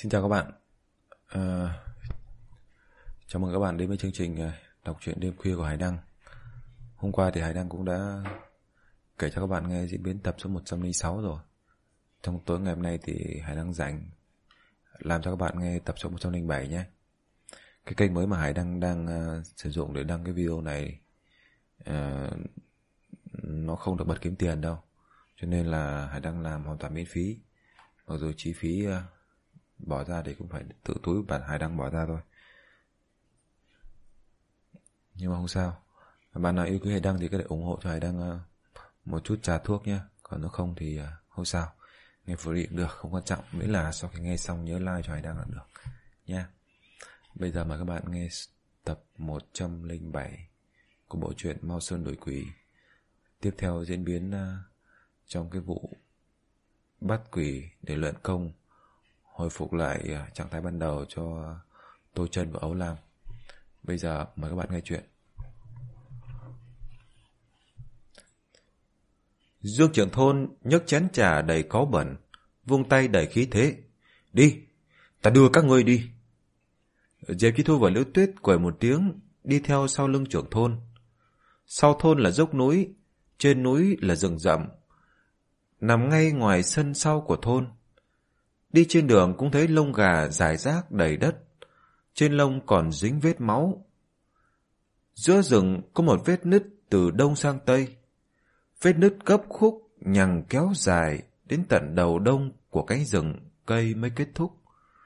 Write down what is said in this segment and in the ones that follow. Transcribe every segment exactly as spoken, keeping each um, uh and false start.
Xin chào các bạn. À, chào mừng các bạn đến với chương trình đọc truyện đêm khuya của Hải Đăng. Hôm qua thì Hải Đăng cũng đã kể cho các bạn nghe diễn biến tập số một trăm lẻ sáu rồi. Trong tối ngày hôm nay thì Hải Đăng rảnh làm cho các bạn nghe tập số một trăm lẻ bảy nhé. Cái kênh mới mà Hải Đăng đang uh, sử dụng để đăng cái video này uh, nó không được bật kiếm tiền đâu, cho nên là Hải Đăng làm hoàn toàn miễn phí. Mặc dù chi phí uh, bỏ ra thì cũng phải tự túi bản Hải Đăng bỏ ra thôi, nhưng mà không sao. Bạn nào yêu quý Hải Đăng thì có thể ủng hộ cho Hải Đăng uh, một chút trà thuốc nhé. Còn nếu không thì uh, không sao, nghe free cũng được, không quan trọng, miễn là sau khi nghe xong nhớ like cho Hải Đăng là được nha. Bây giờ mời các bạn nghe tập một trăm lẻ bảy của bộ truyện Mao Sơn Đuổi Quỷ. Tiếp theo diễn biến uh, trong cái vụ bắt quỷ để luyện công, hồi phục lại uh, trạng thái ban đầu cho uh, Tô Chân và Ấu Lam. Bây giờ mời các bạn nghe chuyện. Dương trưởng thôn nhấc chén trà đầy cáu bẩn, vung tay đầy khí thế. Đi, ta đưa các ngươi đi. Diệp Chi Thu và Liễu Tuyết quẩy một tiếng, đi theo sau lưng trưởng thôn. Sau thôn là dốc núi, trên núi là rừng rậm, nằm ngay ngoài sân sau của thôn. Đi trên đường cũng thấy lông gà rải rác đầy đất, trên lông còn dính vết máu. Giữa rừng có một vết nứt từ đông sang tây. Vết nứt gấp khúc nhằng kéo dài đến tận đầu đông của cánh rừng cây mới kết thúc.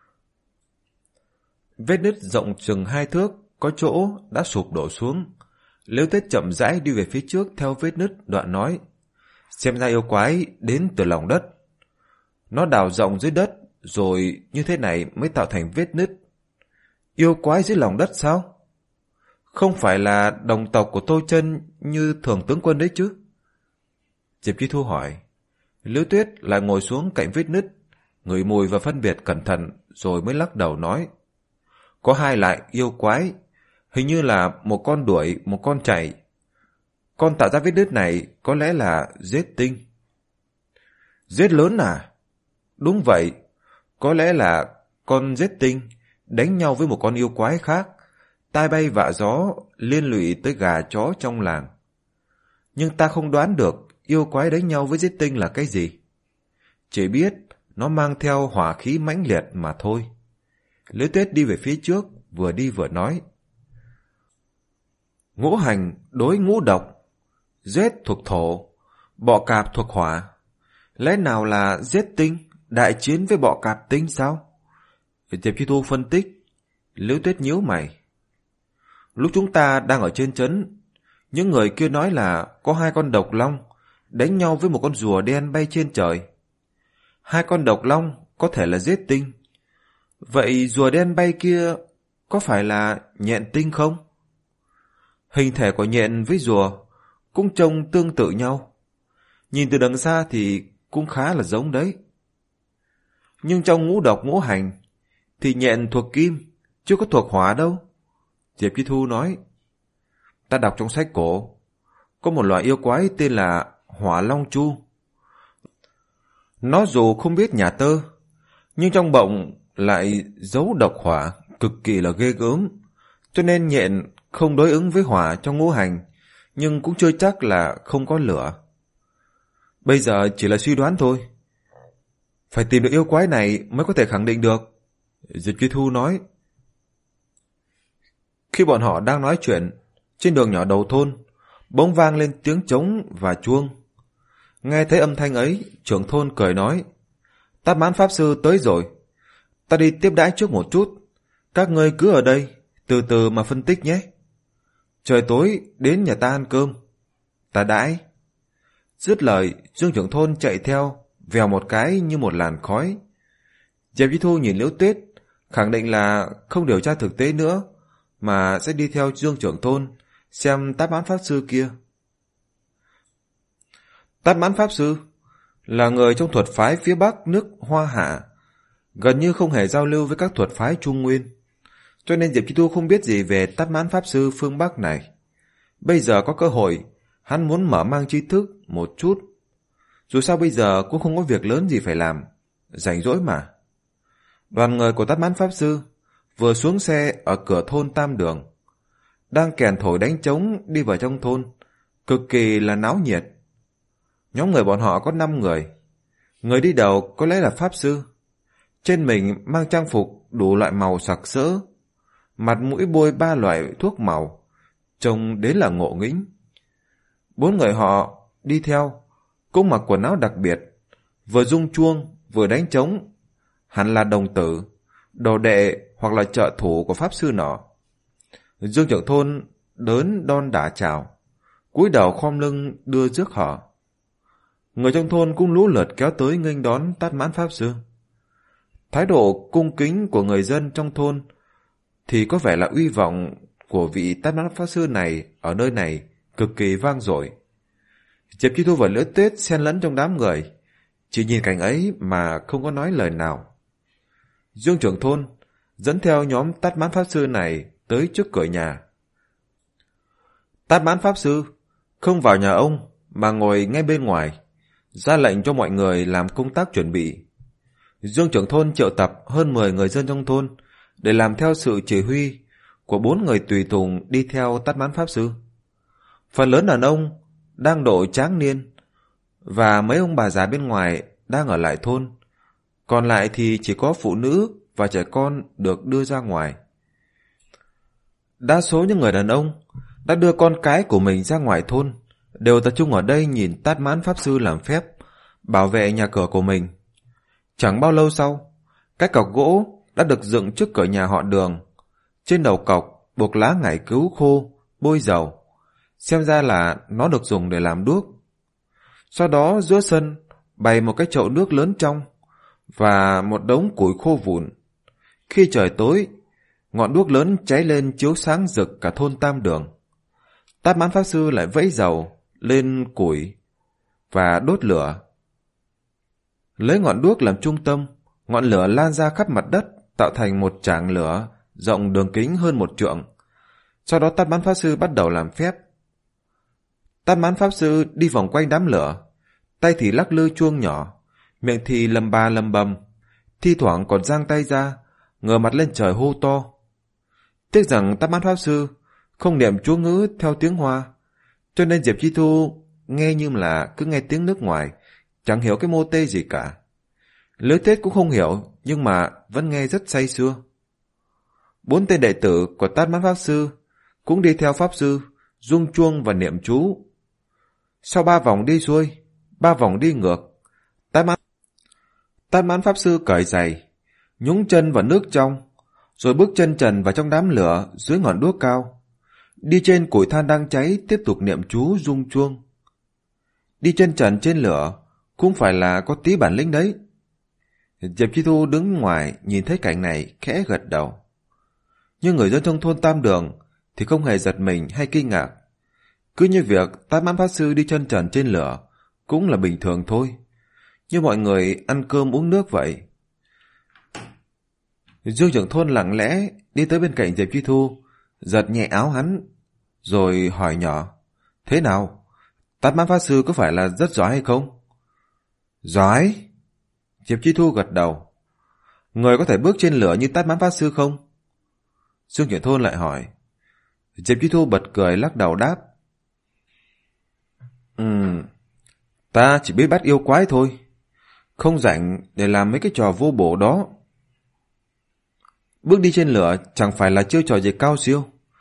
Vết nứt rộng chừng hai thước, có chỗ đã sụp đổ xuống. Liễu Tuyết chậm rãi đi về phía trước theo vết nứt, đoạn nói: xem ra yêu quái đến từ lòng đất. Nó đào rộng dưới đất, rồi như thế này mới tạo thành vết nứt. Yêu quái dưới lòng đất sao? Không phải là đồng tộc của Tô Chân như Thường tướng quân đấy chứ? Diệp Chi Thu hỏi. Liễu Tuyết lại ngồi xuống cạnh vết nứt, ngửi mùi và phân biệt cẩn thận, rồi mới lắc đầu nói: có hai loại yêu quái, hình như là một con đuổi, một con chạy. Con tạo ra vết nứt này có lẽ là giết tinh. Giết lớn à? Đúng vậy, có lẽ là con giết tinh đánh nhau với một con yêu quái khác, tai bay vạ gió, liên lụy tới gà chó trong làng. Nhưng ta không đoán được yêu quái đánh nhau với giết tinh là cái gì. Chỉ biết nó mang theo hỏa khí mãnh liệt mà thôi. Liễu Tuyết đi về phía trước, vừa đi vừa nói: ngũ hành đối ngũ độc, giết thuộc thổ, bọ cạp thuộc hỏa. Lẽ nào là giết tinh đại chiến với bọ cạp tinh sao? Diệp Chi Thu phân tích. Liễu Tuyết nhíu mày. Lúc chúng ta đang ở trên trấn, những người kia nói là có hai con độc long đánh nhau với một con rùa đen bay trên trời. Hai con độc long có thể là giết tinh. Vậy rùa đen bay kia có phải là nhện tinh không? Hình thể của nhện với rùa cũng trông tương tự nhau. Nhìn từ đằng xa thì cũng khá là giống đấy. Nhưng trong ngũ độc ngũ hành thì nhện thuộc kim, chưa có thuộc hỏa đâu. Diệp Chi Thu nói. Ta đọc trong sách cổ, có một loại yêu quái tên là Hỏa Long Chu. Nó dù không biết nhà tơ, nhưng trong bụng lại giấu độc hỏa cực kỳ là ghê gớm. Cho nên nhện không đối ứng với hỏa trong ngũ hành, nhưng cũng chưa chắc là không có lửa. Bây giờ chỉ là suy đoán thôi. Phải tìm được yêu quái này mới có thể khẳng định được, Diệp Chi Thu nói. Khi bọn họ đang nói chuyện, trên đường nhỏ đầu thôn bỗng vang lên tiếng trống và chuông. Nghe thấy âm thanh ấy, trưởng thôn cười nói: Tát Mãn Pháp Sư tới rồi, ta đi tiếp đãi trước một chút, các ngươi cứ ở đây từ từ mà phân tích nhé. Trời tối đến nhà ta ăn cơm, ta đãi. Dứt lời, Dương trưởng thôn chạy theo, vèo một cái như một làn khói. Diệp Chi Thu nhìn Liễu Tuyết, khẳng định là không điều tra thực tế nữa, mà sẽ đi theo Dương trưởng thôn xem Tát Mãn Pháp Sư kia. Tát Mãn Pháp Sư là người trong thuật phái phía bắc nước Hoa Hạ, gần như không hề giao lưu với các thuật phái Trung Nguyên, cho nên Diệp Chi Thu không biết gì về Tát Mãn Pháp Sư phương Bắc này. Bây giờ có cơ hội, hắn muốn mở mang tri thức một chút. Dù sao bây giờ cũng không có việc lớn gì phải làm, rảnh rỗi mà. Đoàn người của Tát Mãn Pháp Sư vừa xuống xe ở cửa thôn Tam Đường, đang kèn thổi đánh trống đi vào trong thôn, cực kỳ là náo nhiệt. Nhóm người bọn họ có năm người. Người đi đầu có lẽ là Pháp Sư, trên mình mang trang phục đủ loại màu sặc sỡ, mặt mũi bôi ba loại thuốc màu, trông đến là ngộ nghĩnh. Bốn người họ đi theo cũng mặc quần áo đặc biệt, vừa rung chuông vừa đánh trống, hẳn là đồng tử, đồ đệ hoặc là trợ thủ của Pháp Sư nọ. Dương trưởng thôn đớn đon đả chào, cúi đầu khom lưng đưa rước họ. Người trong thôn cũng lũ lượt kéo tới nghênh đón Tát Mãn Pháp Sư. Thái độ cung kính của người dân trong thôn thì có vẻ là uy vọng của vị Tát Mãn Pháp Sư này ở nơi này cực kỳ vang dội. Diệp Chi Thu và Liễu Tuyết xen lẫn trong đám người, chỉ nhìn cảnh ấy mà không có nói lời nào. Dương trưởng thôn dẫn theo nhóm Tát Mãn Pháp Sư này tới trước cửa nhà. Tát Mãn Pháp Sư không vào nhà ông mà ngồi ngay bên ngoài, ra lệnh cho mọi người làm công tác chuẩn bị. Dương trưởng thôn triệu tập hơn mười người dân trong thôn để làm theo sự chỉ huy của bốn người tùy tùng đi theo Tát Mãn Pháp Sư. Phần lớn đàn ông đang độ tráng niên và mấy ông bà già bên ngoài đang ở lại thôn, còn lại thì chỉ có phụ nữ và trẻ con được đưa ra ngoài. Đa số những người đàn ông đã đưa con cái của mình ra ngoài thôn đều tập trung ở đây nhìn Tát Mãn Pháp Sư làm phép bảo vệ nhà cửa của mình. Chẳng bao lâu sau, cái cọc gỗ đã được dựng trước cửa nhà họ Đường. Trên đầu cọc buộc lá ngải cứu khô, bôi dầu, xem ra là nó được dùng để làm đuốc. Sau đó giữa sân bày một cái chậu nước lớn trong và một đống củi khô vụn. Khi trời tối, ngọn đuốc lớn cháy lên chiếu sáng rực cả thôn Tam Đường. Tát Mãn Pháp Sư lại vẫy dầu lên củi và đốt lửa. Lấy ngọn đuốc làm trung tâm, ngọn lửa lan ra khắp mặt đất, tạo thành một tràng lửa rộng đường kính hơn một trượng. Sau đó Tát Mãn Pháp Sư bắt đầu làm phép. Tát Mãn Pháp Sư đi vòng quanh đám lửa, tay thì lắc lư chuông nhỏ, miệng thì lầm bà lầm bầm, thi thoảng còn giang tay ra, ngửa mặt lên trời hô to. Tiếc rằng Tát Mãn Pháp Sư không niệm chú ngữ theo tiếng Hoa, cho nên Diệp Chi Thu nghe như là cứ nghe tiếng nước ngoài, chẳng hiểu cái mô tê gì cả. Liễu Tuyết cũng không hiểu, nhưng mà vẫn nghe rất say sưa. Bốn tên đệ tử của Tát Mãn Pháp Sư cũng đi theo Pháp Sư, rung chuông và niệm chú. Sau ba vòng đi xuôi, ba vòng đi ngược, Tát Mãn Tát Mãn Pháp Sư cởi giày, nhúng chân vào nước trong, rồi bước chân trần vào trong đám lửa dưới ngọn đuốc cao. Đi trên củi than đang cháy, tiếp tục niệm chú rung chuông. Đi chân trần trên lửa cũng phải là có tí bản lĩnh đấy. Diệp Chi Thu đứng ngoài nhìn thấy cảnh này khẽ gật đầu. Nhưng người dân trong thôn Tam Đường thì không hề giật mình hay kinh ngạc. Cứ như việc Tát Mãn Pháp Sư đi chân trần trên lửa cũng là bình thường thôi, như mọi người ăn cơm uống nước vậy. Dương trưởng thôn lặng lẽ đi tới bên cạnh Diệp Chi Thu, giật nhẹ áo hắn, rồi hỏi nhỏ: Thế nào? Tát Mãn Pháp Sư có phải là rất giỏi hay không? Giỏi. Diệp Chi Thu gật đầu. Người có thể bước trên lửa như Tát Mãn Pháp Sư không? Dương trưởng thôn lại hỏi. Diệp Chi Thu bật cười lắc đầu đáp: Ừm, ta chỉ biết bắt yêu quái thôi, không rảnh để làm mấy cái trò vô bổ đó. Bước đi trên lửa chẳng phải là chiêu trò gì cao siêu.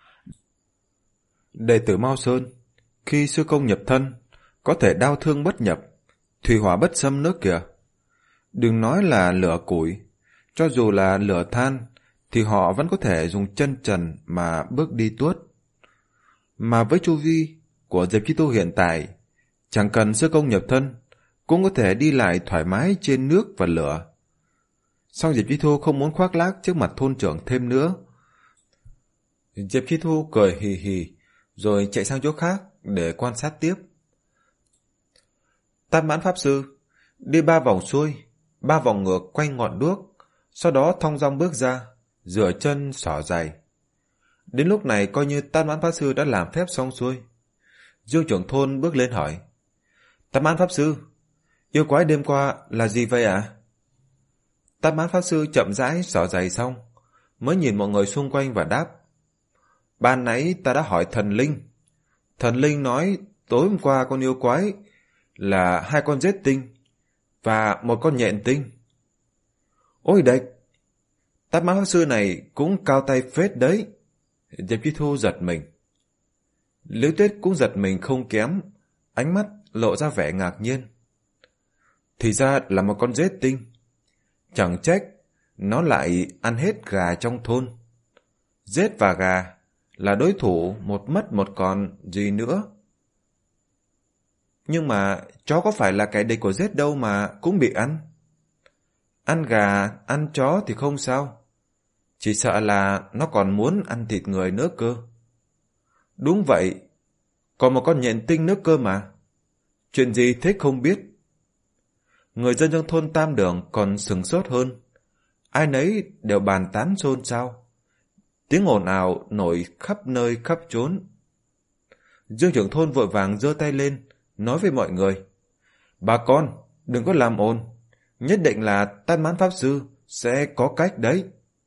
Đệ tử Mao Sơn, khi sư công nhập thân, có thể đao thương bất nhập, thủy hỏa bất xâm nữa kìa. Đừng nói là lửa củi, cho dù là lửa than, thì họ vẫn có thể dùng chân trần mà bước đi tuốt. Mà với chu vi của Diệp Chi Tu hiện tại, chẳng cần sư công nhập thân, cũng có thể đi lại thoải mái trên nước và lửa. Song Diệp Chi Thu không muốn khoác lác trước mặt thôn trưởng thêm nữa. Diệp Chi Thu cười hì hì, rồi chạy sang chỗ khác để quan sát tiếp. Tát Mãn Pháp Sư đi ba vòng xuôi, ba vòng ngược quanh ngọn đuốc, sau đó thong dong bước ra, rửa chân xỏ giày. Đến lúc này coi như Tát Mãn Pháp Sư đã làm phép xong xuôi. Dương trưởng thôn bước lên hỏi: Tát Mãn Pháp Sư, yêu quái đêm qua là gì vậy ạ? À? Tát Mãn Pháp Sư chậm rãi xỏ giày xong, mới nhìn mọi người xung quanh và đáp. Ban nãy ta đã hỏi thần linh. Thần linh nói tối hôm qua con yêu quái là hai con rết tinh và một con nhện tinh. Ôi đệch! Tát Mãn Pháp Sư này cũng cao tay phết đấy. Diệp Chi Thu giật mình. Liễu Tuyết cũng giật mình không kém, ánh mắt lộ ra vẻ ngạc nhiên. Thì ra là một con rết tinh. Chẳng trách nó lại ăn hết gà trong thôn. Rết và gà là đối thủ một mất một còn gì nữa. Nhưng mà chó có phải là kẻ địch của rết đâu mà cũng bị ăn. Ăn gà, ăn chó thì không sao. Chỉ sợ là nó còn muốn ăn thịt người nữa cơ. Đúng vậy, còn một con nhện tinh nữa cơ mà. Chuyện gì thế không biết. Người dân trong thôn Tam Đường còn sửng sốt hơn. Ai nấy đều bàn tán xôn xao. Tiếng ồn ào nổi khắp nơi khắp chốn. Dương trưởng thôn vội vàng giơ tay lên, nói với mọi người. Bà con, đừng có làm ồn. Nhất định là Tát Mãn Pháp Sư sẽ có cách đấy.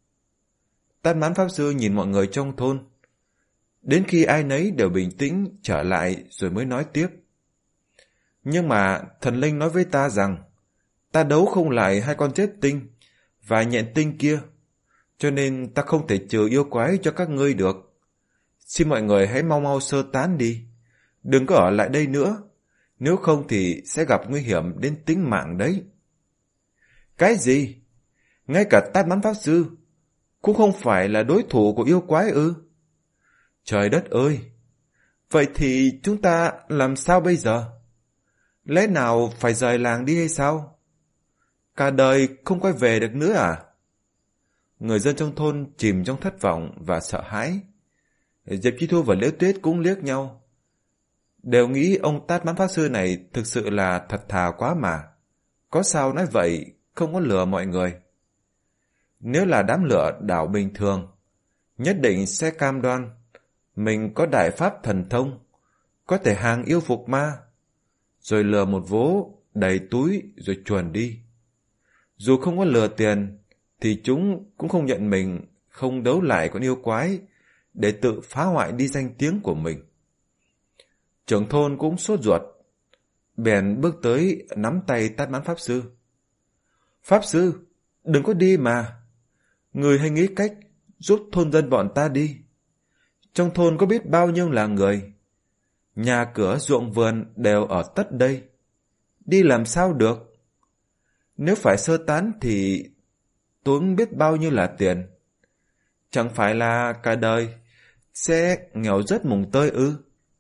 Tát Mãn Pháp Sư nhìn mọi người trong thôn. Đến khi ai nấy đều bình tĩnh trở lại rồi mới nói tiếp. Nhưng mà thần linh nói với ta rằng ta đấu không lại hai con chết tinh và nhện tinh kia, cho nên ta không thể trừ yêu quái cho các ngươi được. Xin mọi người hãy mau mau sơ tán đi, đừng có ở lại đây nữa, nếu không thì sẽ gặp nguy hiểm đến tính mạng đấy. Cái gì? Ngay cả Tát Mãn Pháp Sư cũng không phải là đối thủ của yêu quái ư? Trời đất ơi! Vậy thì chúng ta làm sao bây giờ? Lẽ nào phải rời làng đi hay sao? Cả đời không quay về được nữa à? Người dân trong thôn chìm trong thất vọng và sợ hãi. Diệp Chi Thu và Liễu Tuyết cũng liếc nhau. Đều nghĩ ông Tát Mãn Pháp Sư này thực sự là thật thà quá mà. Có sao nói vậy, không có lừa mọi người. Nếu là đám lửa đảo bình thường, nhất định sẽ cam đoan mình có đại pháp thần thông, có thể hàng yêu phục ma, rồi lừa một vố đầy túi rồi chuồn đi. Dù không có lừa tiền, thì chúng cũng không nhận mình không đấu lại con yêu quái để tự phá hoại đi danh tiếng của mình. Trưởng thôn cũng sốt ruột, bèn bước tới nắm tay Tát Mãn Pháp Sư. Pháp Sư, đừng có đi mà. Người hãy nghĩ cách giúp thôn dân bọn ta đi. Trong thôn có biết bao nhiêu là người. Nhà cửa ruộng vườn đều ở tất đây. Đi làm sao được? Nếu phải sơ tán thì tốn biết bao nhiêu là tiền. Chẳng phải là cả đời sẽ nghèo rất mùng tơi ư?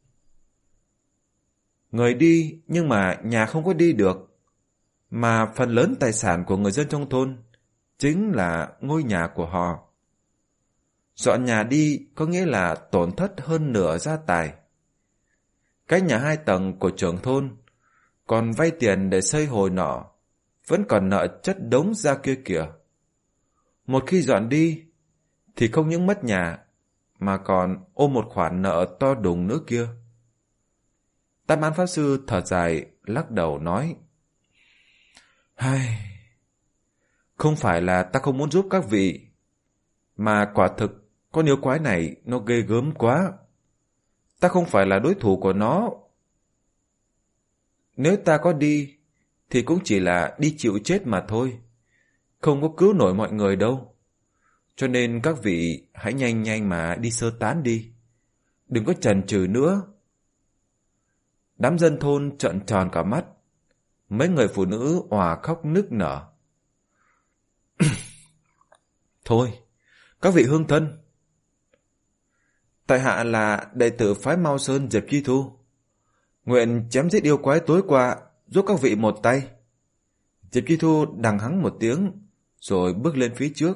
Người đi nhưng mà nhà không có đi được. Mà phần lớn tài sản của người dân trong thôn chính là ngôi nhà của họ. Dọn nhà đi có nghĩa là tổn thất hơn nửa gia tài. Cái nhà hai tầng của trưởng thôn còn vay tiền để xây hồi nọ, vẫn còn nợ chất đống ra kia kìa. Một khi dọn đi thì không những mất nhà mà còn ôm một khoản nợ to đùng nữa kia. Tát Mãn Pháp Sư thở dài lắc đầu nói. Hai, không phải là ta không muốn giúp các vị, mà quả thực con yêu quái này nó ghê gớm quá. Ta không phải là đối thủ của nó. Nếu ta có đi thì cũng chỉ là đi chịu chết mà thôi, không có cứu nổi mọi người đâu. Cho nên các vị hãy nhanh nhanh mà đi sơ tán đi, đừng có chần chừ nữa. Đám dân thôn trợn tròn cả mắt, mấy người phụ nữ òa khóc nức nở. Thôi, các vị hương thân, tại hạ là đệ tử phái Mao Sơn Diệp Chi Thu, nguyện chém giết yêu quái tối qua giúp các vị một tay. Diệp Chi Thu đằng hắng một tiếng rồi bước lên phía trước.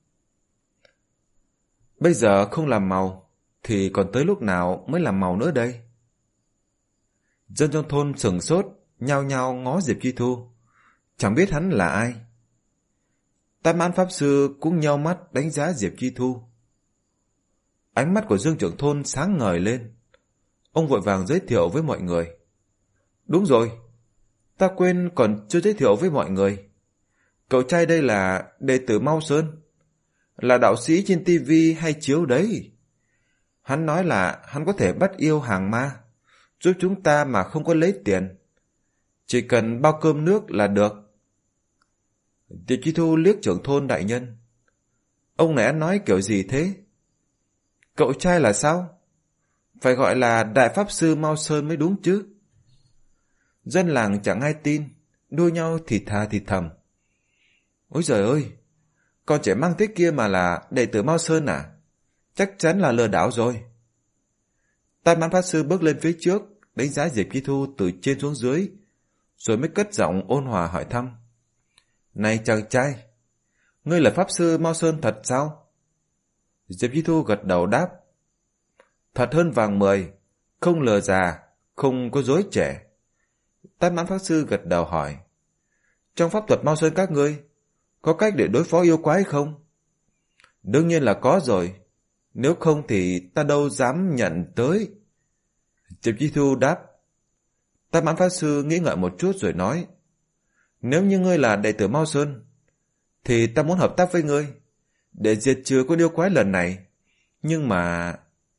Bây giờ không làm màu thì còn tới lúc nào mới làm màu nữa đây? Dân trong thôn sửng sốt, nhao nhao ngó Diệp Chi Thu, chẳng biết hắn là ai. Tát Mãn Pháp Sư cũng nheo mắt đánh giá Diệp Chi Thu. Ánh mắt của Dương trưởng thôn sáng ngời lên. Ông vội vàng giới thiệu với mọi người. Đúng rồi, ta quên còn chưa giới thiệu với mọi người. Cậu trai đây là đệ tử Mao Sơn, là đạo sĩ trên tivi hay chiếu đấy. Hắn nói là hắn có thể bắt yêu hàng ma, giúp chúng ta mà không có lấy tiền. Chỉ cần bao cơm nước là được. Diệp Chi Thu liếc trưởng thôn đại nhân. Ông này ăn nói kiểu gì thế? Cậu trai là sao? Phải gọi là Đại Pháp Sư Mao Sơn mới đúng chứ. Dân làng chẳng ai tin, đua nhau thì thà thì thầm. Ôi giời ơi, con trẻ mang thế kia mà là đệ tử Mao Sơn à? Chắc chắn là lừa đảo rồi. Tam Mãn Pháp Sư bước lên phía trước, đánh giá Diệp Chi Thu từ trên xuống dưới, rồi mới cất giọng ôn hòa hỏi thăm. Này chàng trai, ngươi là Pháp Sư Mao Sơn thật sao? Diệp Chi Thu gật đầu đáp. Thật hơn vàng mười, không lừa già, không có dối trẻ. Tam Mãn Pháp Sư gật đầu hỏi. Trong pháp thuật Mao Sơn các ngươi, có cách để đối phó yêu quái không? Đương nhiên là có rồi. Nếu không thì ta đâu dám nhận tới. Diệp Chi Thu đáp. Tam Mãn Pháp Sư nghĩ ngợi một chút rồi nói. Nếu như ngươi là đệ tử Mao Sơn, thì ta muốn hợp tác với ngươi, để diệt trừ con yêu quái lần này. Nhưng mà...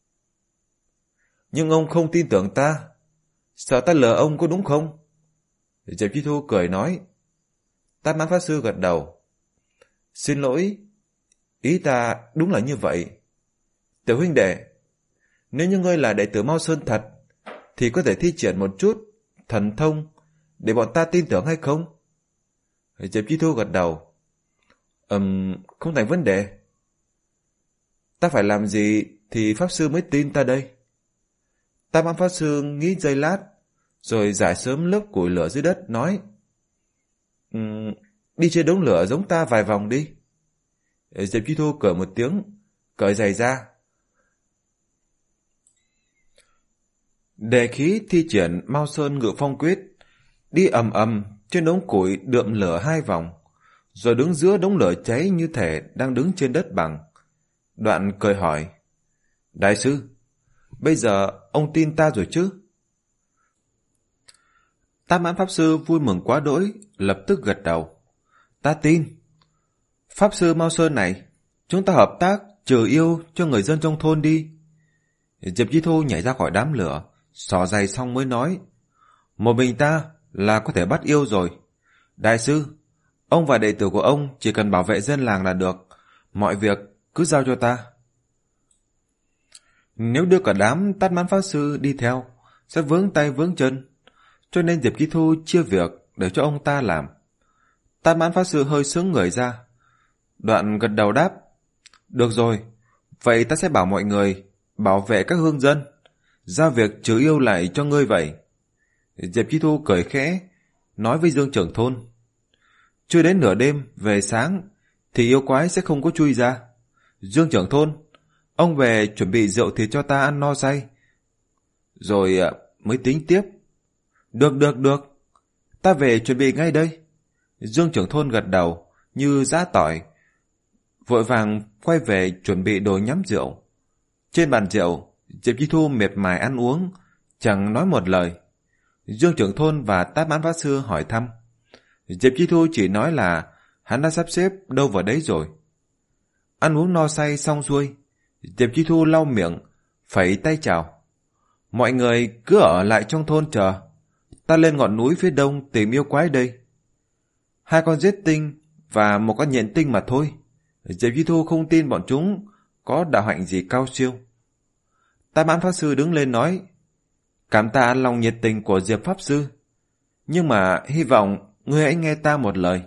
Nhưng ông không tin tưởng ta, sợ ta lừa ông có đúng không? Diệp Chi Thu cười nói. Tam Mãn Pháp Sư gật đầu. Xin lỗi, ý ta đúng là như vậy. Tiểu huynh đệ, nếu như ngươi là đệ tử Mao Sơn thật, thì có thể thi triển một chút thần thông để bọn ta tin tưởng hay không? Diệp Chi Thu gật đầu. Ừm, không thành vấn đề. Ta phải làm gì thì Pháp Sư mới tin ta đây? Tam Mãn Pháp Sư nghĩ giây lát, rồi giải sớm lớp củi lửa dưới đất, nói. Um, đi trên đống lửa giống ta vài vòng đi. Diệp Chi Thu cười một tiếng, cởi giày ra. Đề khí thi triển Mao Sơn Ngự Phong Quyết, đi ầm ầm trên đống củi đượm lửa hai vòng, rồi đứng giữa đống lửa cháy như thể đang đứng trên đất bằng. Đoạn cười hỏi. Đại sư, bây giờ ông tin ta rồi chứ? Tam Mãn Pháp Sư vui mừng quá đỗi, lập tức gật đầu. Ta tin. Pháp Sư Mao Sơn này, chúng ta hợp tác trừ yêu cho người dân trong thôn đi. Diệp Chi Thu nhảy ra khỏi đám lửa, xỏ giày xong mới nói. Một mình ta là có thể bắt yêu rồi. Đại sư, ông và đệ tử của ông chỉ cần bảo vệ dân làng là được. Mọi việc cứ giao cho ta. Nếu đưa cả đám Tam Mãn Pháp Sư đi theo, sẽ vướng tay vướng chân. Cho nên Diệp Chi Thu chia việc để cho ông ta làm. Tam Mãn Pháp Sư hơi sướng người ra. Đoạn gật đầu đáp. Được rồi, vậy ta sẽ bảo mọi người bảo vệ các hương dân, giao việc trừ yêu lại cho ngươi vậy. Diệp Chi Thu cười khẽ, nói với Dương trưởng thôn. Chưa đến nửa đêm về sáng thì yêu quái sẽ không có chui ra. Dương trưởng thôn, ông về chuẩn bị rượu thịt cho ta ăn no say, rồi mới tính tiếp. Được được được, ta về chuẩn bị ngay đây. Dương trưởng thôn gật đầu như giã tỏi, vội vàng quay về chuẩn bị đồ nhắm rượu. Trên bàn rượu, Diệp Chi Thu miệt mài ăn uống, chẳng nói một lời. Dương trưởng thôn và Tam Mãn Pháp Sư hỏi thăm. Diệp Chi Thu chỉ nói là hắn đã sắp xếp đâu vào đấy rồi. Ăn uống no say xong xuôi, Diệp Chi Thu lau miệng, phẩy tay chào. Mọi người cứ ở lại trong thôn chờ, ta lên ngọn núi phía đông tìm yêu quái đây. Hai con giết tinh và một con nhện tinh mà thôi. Diệp Chi Thu không tin bọn chúng có đạo hạnh gì cao siêu. Tam Mãn Pháp Sư đứng lên nói. Cảm tạ lòng nhiệt tình của Diệp Pháp Sư, nhưng mà hy vọng ngươi hãy nghe ta một lời.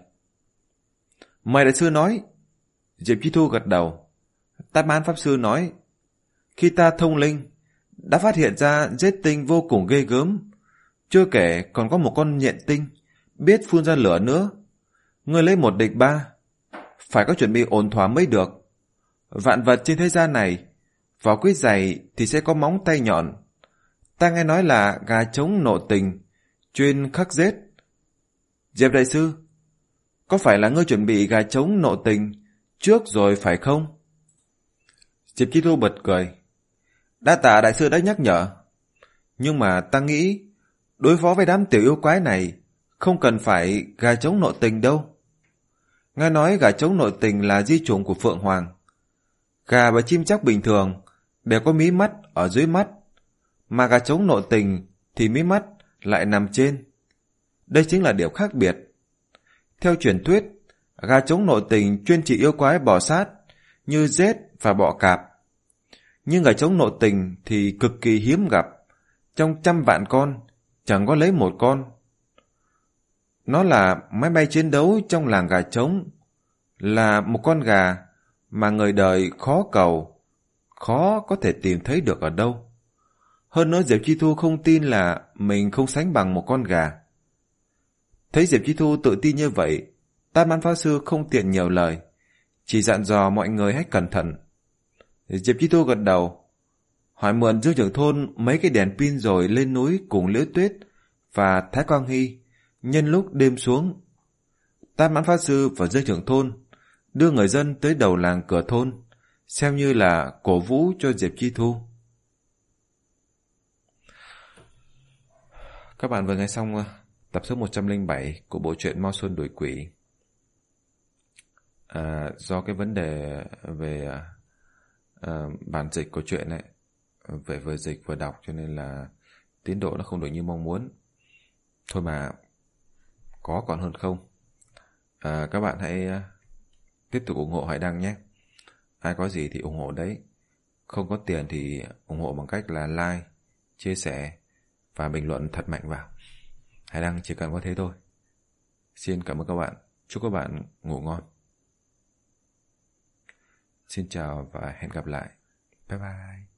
Mời đại sư nói. Diệp Chi Thu gật đầu. Tam Mãn Pháp Sư nói. Khi ta thông linh, đã phát hiện ra giết tinh vô cùng ghê gớm. Chưa kể còn có một con nhện tinh biết phun ra lửa nữa. Ngươi lấy một địch ba, phải có chuẩn bị ổn thỏa mới được. Vạn vật trên thế gian này, vào quýt giày thì sẽ có móng tay nhọn. Ta nghe nói là gà trống nộ tình, chuyên khắc giết. Diệp đại sư, có phải là ngươi chuẩn bị gà trống nộ tình trước rồi phải không? Diệp Chi Thu bật cười. Đa tạ đại sư đã nhắc nhở. Nhưng mà ta nghĩ đối phó với đám tiểu yêu quái này không cần phải gà trống nộ tình đâu. Nghe nói gà trống nội tình là di chủng của Phượng Hoàng. Gà và chim chóc bình thường đều có mí mắt ở dưới mắt, mà gà trống nội tình thì mí mắt lại nằm trên. Đây chính là điểm khác biệt. Theo truyền thuyết, gà trống nội tình chuyên trị yêu quái bò sát như rết và bọ cạp. Nhưng gà trống nội tình thì cực kỳ hiếm gặp. Trong trăm vạn con, chẳng có lấy một con. Nó là máy bay chiến đấu trong làng gà trống, là một con gà mà người đời khó cầu, khó có thể tìm thấy được ở đâu. Hơn nữa Diệp Chi Thu không tin là mình không sánh bằng một con gà. Thấy Diệp Chi Thu tự tin như vậy, Tam Mãn Pháp Sư không tiện nhiều lời, chỉ dặn dò mọi người hãy cẩn thận. Diệp Chi Thu gật đầu, hỏi mượn Dương Trưởng Thôn mấy cái đèn pin rồi lên núi cùng Liễu Tuyết và Thái Quang Hy nhân lúc đêm xuống. Tam Mãn Pháp Sư và Dương Trưởng Thôn đưa người dân tới đầu làng cửa thôn, xem như là cổ vũ cho Diệp Chi Thu. Các bạn vừa nghe xong tập số một trăm lẻ bảy của bộ truyện Mao Xuân Đuổi Quỷ. À, do cái vấn đề về à, bản dịch của truyện ấy, về vừa dịch vừa đọc cho nên là tiến độ nó không được như mong muốn. Thôi mà có còn hơn không. À, các bạn hãy tiếp tục ủng hộ Hải Đăng nhé. Ai có gì thì ủng hộ đấy. Không có tiền thì ủng hộ bằng cách là like, chia sẻ và bình luận thật mạnh vào. Hải Đăng chỉ cần có thế thôi. Xin cảm ơn các bạn. Chúc các bạn ngủ ngon. Xin chào và hẹn gặp lại. Bye bye.